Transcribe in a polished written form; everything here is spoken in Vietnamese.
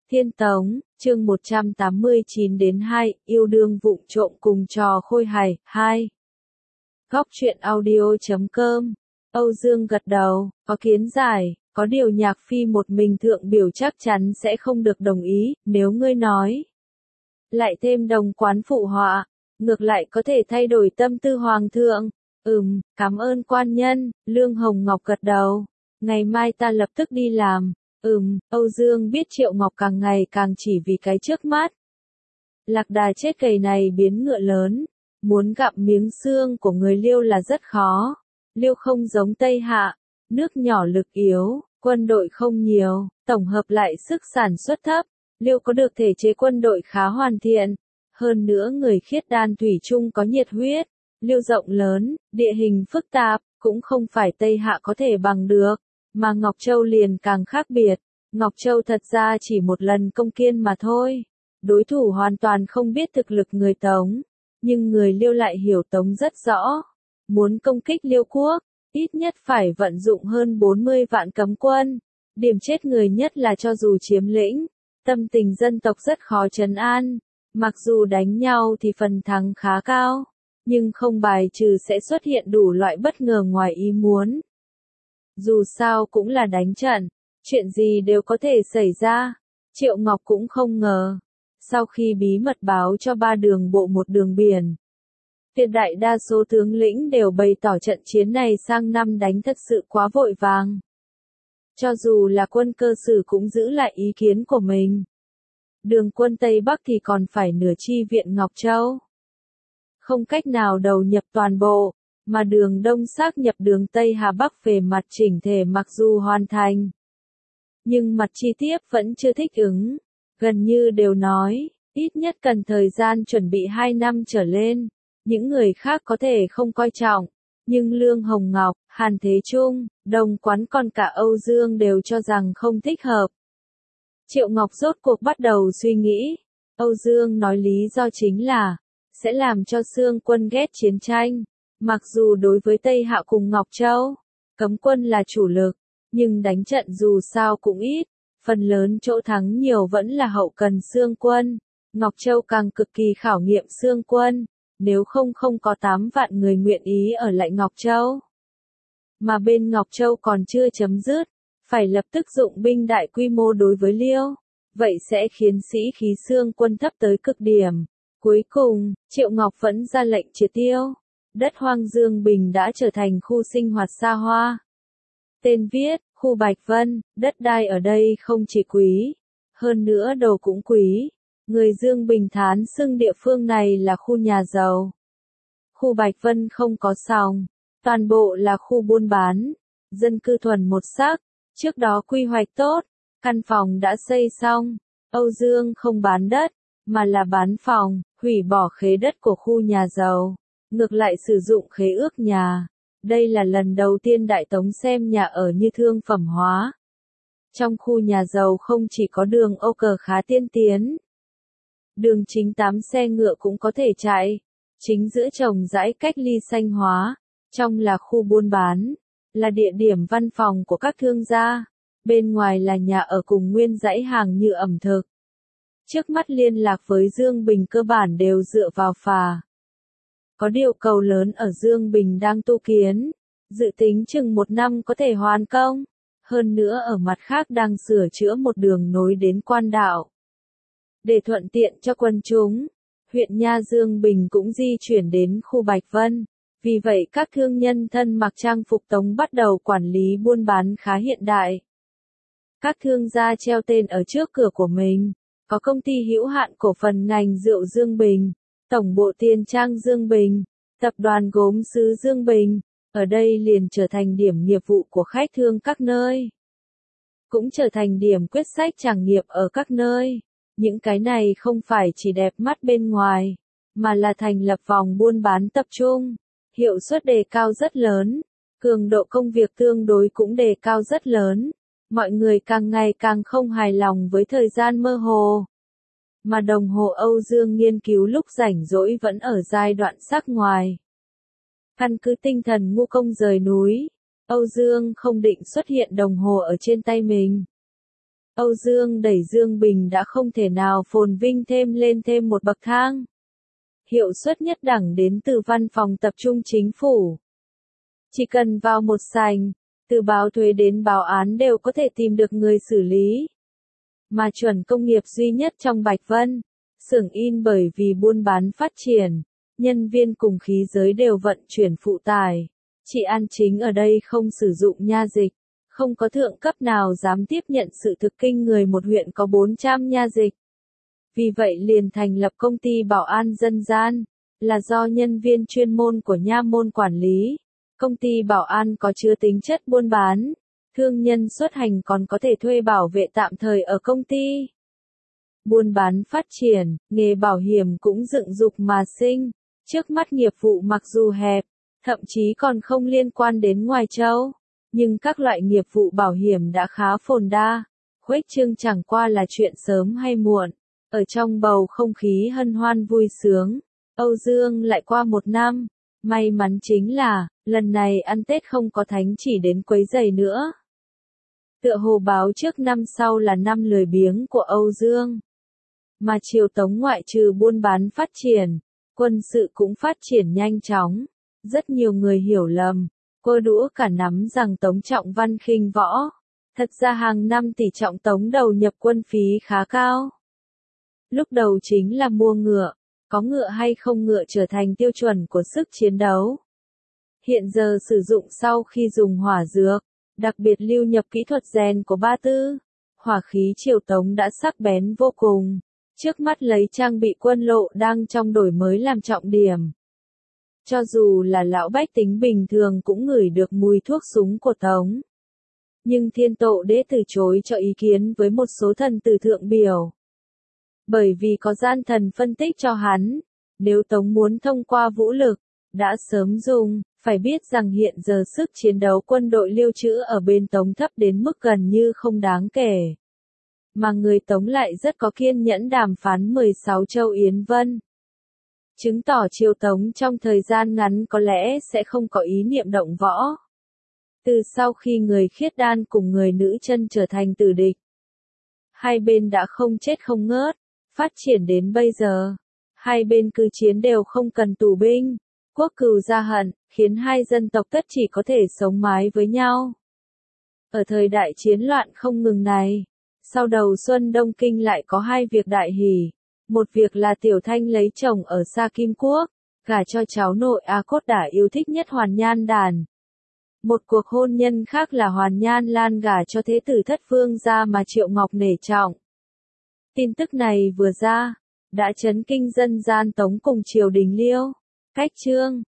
Thiên Tống, chương 189-2, yêu đương vụng trộm cùng trò khôi hài, 2. Góc truyện audio.com. Âu Dương gật đầu, có kiến giải, có điều Nhạc Phi một mình thượng biểu chắc chắn sẽ không được đồng ý, nếu ngươi nói. Lại thêm đồng quán phụ họa, ngược lại có thể thay đổi tâm tư hoàng thượng. Cảm ơn quan nhân, Lương Hồng Ngọc gật đầu. Ngày mai ta lập tức đi làm. Âu Dương biết Triệu Ngọc càng ngày càng chỉ vì cái trước mắt. Lạc đà chết cầy này biến ngựa lớn, muốn gặm miếng xương của người Liêu là rất khó. Liêu không giống Tây Hạ, nước nhỏ lực yếu, quân đội không nhiều, tổng hợp lại sức sản xuất thấp. Liêu có được thể chế quân đội khá hoàn thiện, hơn nữa người khiết đan thủy chung có nhiệt huyết. Liêu rộng lớn, địa hình phức tạp, cũng không phải Tây Hạ có thể bằng được. Mà Ngọc Châu liền càng khác biệt. Ngọc Châu thật ra chỉ một lần công kiên mà thôi. Đối thủ hoàn toàn không biết thực lực người Tống. Nhưng người Liêu lại hiểu Tống rất rõ. Muốn công kích Liêu quốc, ít nhất phải vận dụng hơn 40 vạn cấm quân. Điểm chết người nhất là cho dù chiếm lĩnh, tâm tình dân tộc rất khó trấn an. Mặc dù đánh nhau thì phần thắng khá cao, nhưng không bài trừ sẽ xuất hiện đủ loại bất ngờ ngoài ý muốn. Dù sao cũng là đánh trận, chuyện gì đều có thể xảy ra. Triệu Ngọc cũng không ngờ. Sau khi bí mật báo cho 3 đường bộ 1 đường biển, tuyệt đại đa số tướng lĩnh đều bày tỏ trận chiến này sang năm đánh thật sự quá vội vàng. Cho dù là quân cơ sử cũng giữ lại ý kiến của mình. Đường quân Tây Bắc thì còn phải nửa chi viện Ngọc Châu. Không cách nào đầu nhập toàn bộ. Mà đường Đông xác nhập đường Tây Hà Bắc về mặt chỉnh thể mặc dù hoàn thành. Nhưng mặt chi tiết vẫn chưa thích ứng. Gần như đều nói, ít nhất cần thời gian chuẩn bị 2 năm trở lên. Những người khác có thể không coi trọng. Nhưng Lương Hồng Ngọc, Hàn Thế Trung, Đồng Quán còn cả Âu Dương đều cho rằng không thích hợp. Triệu Ngọc rốt cuộc bắt đầu suy nghĩ. Âu Dương nói lý do chính là, sẽ làm cho Xương quân ghét chiến tranh. Mặc dù đối với Tây Hạ cùng Ngọc Châu, cấm quân là chủ lực, nhưng đánh trận dù sao cũng ít, phần lớn chỗ thắng nhiều vẫn là hậu cần Xương quân. Ngọc Châu càng cực kỳ khảo nghiệm Xương quân, nếu không có 8 vạn người nguyện ý ở lại Ngọc Châu. Mà bên Ngọc Châu còn chưa chấm dứt, phải lập tức dụng binh đại quy mô đối với Liêu, vậy sẽ khiến sĩ khí Xương quân thấp tới cực điểm. Cuối cùng, Triệu Ngọc vẫn ra lệnh triệt tiêu. Đất hoang Dương Bình đã trở thành khu sinh hoạt xa hoa. Tên viết, khu Bạch Vân, đất đai ở đây không chỉ quý, hơn nữa đồ cũng quý. Người Dương Bình thán xưng địa phương này là khu nhà giàu. Khu Bạch Vân không có sòng, toàn bộ là khu buôn bán, dân cư thuần một sắc, trước đó quy hoạch tốt, căn phòng đã xây xong. Âu Dương không bán đất, mà là bán phòng, hủy bỏ khế đất của khu nhà giàu. Ngược lại sử dụng khế ước nhà. Đây là lần đầu tiên Đại Tống xem nhà ở như thương phẩm hóa. Trong khu nhà giàu không chỉ có đường Âu Cờ khá tiên tiến. Đường chính 8 xe ngựa cũng có thể chạy. Chính giữa trồng dãy cách ly xanh hóa. Trong là khu buôn bán. Là địa điểm văn phòng của các thương gia. Bên ngoài là nhà ở cùng nguyên dãy hàng như ẩm thực. Trước mắt liên lạc với Dương Bình cơ bản đều dựa vào phà. Có điều cầu lớn ở Dương Bình đang tu kiến, dự tính chừng 1 năm có thể hoàn công, hơn nữa ở mặt khác đang sửa chữa một đường nối đến quan đạo. Để thuận tiện cho quân chúng, huyện Nha Dương Bình cũng di chuyển đến khu Bạch Vân, vì vậy các thương nhân thân mặc trang phục Tống bắt đầu quản lý buôn bán khá hiện đại. Các thương gia treo tên ở trước cửa của mình, có công ty hữu hạn cổ phần ngành rượu Dương Bình. Tổng bộ tiền trang Dương Bình, tập đoàn gốm sứ Dương Bình, ở đây liền trở thành điểm nghiệp vụ của khách thương các nơi. Cũng trở thành điểm quyết sách tràng nghiệp ở các nơi. Những cái này không phải chỉ đẹp mắt bên ngoài, mà là thành lập vòng buôn bán tập trung. Hiệu suất đề cao rất lớn, cường độ công việc tương đối cũng đề cao rất lớn. Mọi người càng ngày càng không hài lòng với thời gian mơ hồ. Mà đồng hồ Âu Dương nghiên cứu lúc rảnh rỗi vẫn ở giai đoạn sắc ngoài. Căn cứ tinh thần ngu công rời núi, Âu Dương không định xuất hiện đồng hồ ở trên tay mình. Âu Dương đẩy Dương Bình đã không thể nào phồn vinh lên thêm một bậc thang. Hiệu suất nhất đẳng đến từ văn phòng tập trung chính phủ. Chỉ cần vào một sảnh, từ báo thuế đến báo án đều có thể tìm được người xử lý. Mà chuẩn công nghiệp duy nhất trong Bạch Vân, xưởng in bởi vì buôn bán phát triển, nhân viên cùng khí giới đều vận chuyển phụ tải. Chị An Chính ở đây không sử dụng nha dịch, không có thượng cấp nào dám tiếp nhận sự thực kinh người một huyện có 400 nha dịch. Vì vậy liền thành lập công ty bảo an dân gian, là do nhân viên chuyên môn của nha môn quản lý. Công ty bảo an có chứa tính chất buôn bán, thương nhân xuất hành còn có thể thuê bảo vệ tạm thời ở công ty. Buôn bán phát triển, nghề bảo hiểm cũng dựng dục mà sinh. Trước mắt nghiệp vụ mặc dù hẹp, thậm chí còn không liên quan đến ngoài châu, nhưng các loại nghiệp vụ bảo hiểm đã khá phồn đa. Khuếch trương chẳng qua là chuyện sớm hay muộn. Ở trong bầu không khí hân hoan vui sướng, Âu Dương lại qua một năm. May mắn chính là, lần này ăn Tết không có thánh chỉ đến quấy rầy nữa. Tựa hồ báo trước năm sau là năm lười biếng của Âu Dương. Mà triều Tống ngoại trừ buôn bán phát triển, quân sự cũng phát triển nhanh chóng. Rất nhiều người hiểu lầm, cô đũa cả nắm rằng Tống Trọng Văn khinh võ. Thật ra hàng năm tỷ trọng Tống đầu nhập quân phí khá cao. Lúc đầu chính là mua ngựa, có ngựa hay không ngựa trở thành tiêu chuẩn của sức chiến đấu. Hiện giờ sử dụng sau khi dùng hỏa dược, đặc biệt lưu nhập kỹ thuật rèn của Ba Tư, hỏa khí triều Tống đã sắc bén vô cùng. Trước mắt lấy trang bị quân lộ đang trong đổi mới làm trọng điểm. Cho dù là lão bách tính bình thường cũng ngửi được mùi thuốc súng của Tống. Nhưng Thiên Tộ Đế từ chối cho ý kiến với một số thần tử thượng biểu. Bởi vì có gian thần phân tích cho hắn, nếu Tống muốn thông qua vũ lực, đã sớm dùng, phải biết rằng hiện giờ sức chiến đấu quân đội lưu trữ ở bên Tống thấp đến mức gần như không đáng kể. Mà người Tống lại rất có kiên nhẫn đàm phán 16 châu Yến Vân. Chứng tỏ triều Tống trong thời gian ngắn có lẽ sẽ không có ý niệm động võ. Từ sau khi người Khiết Đan cùng người nữ chân trở thành tử địch, hai bên đã không chết không ngớt, phát triển đến bây giờ. Hai bên cứ chiến đều không cần tù binh, quốc cừu gia hận, khiến hai dân tộc tất chỉ có thể sống mái với nhau. Ở thời đại chiến loạn không ngừng này, sau đầu xuân Đông Kinh lại có hai việc đại hỷ. Một việc là Tiểu Thanh lấy chồng ở Sa Kim Quốc, gả cho cháu nội A Cốt Đả yêu thích nhất Hoàn Nhan Đàn. Một cuộc hôn nhân khác là Hoàn Nhan Lan gả cho thế tử Thất Vương gia mà Triệu Ngọc nể trọng. Tin tức này vừa ra, đã chấn kinh dân gian Tống cùng triều đình Liêu. Cách chương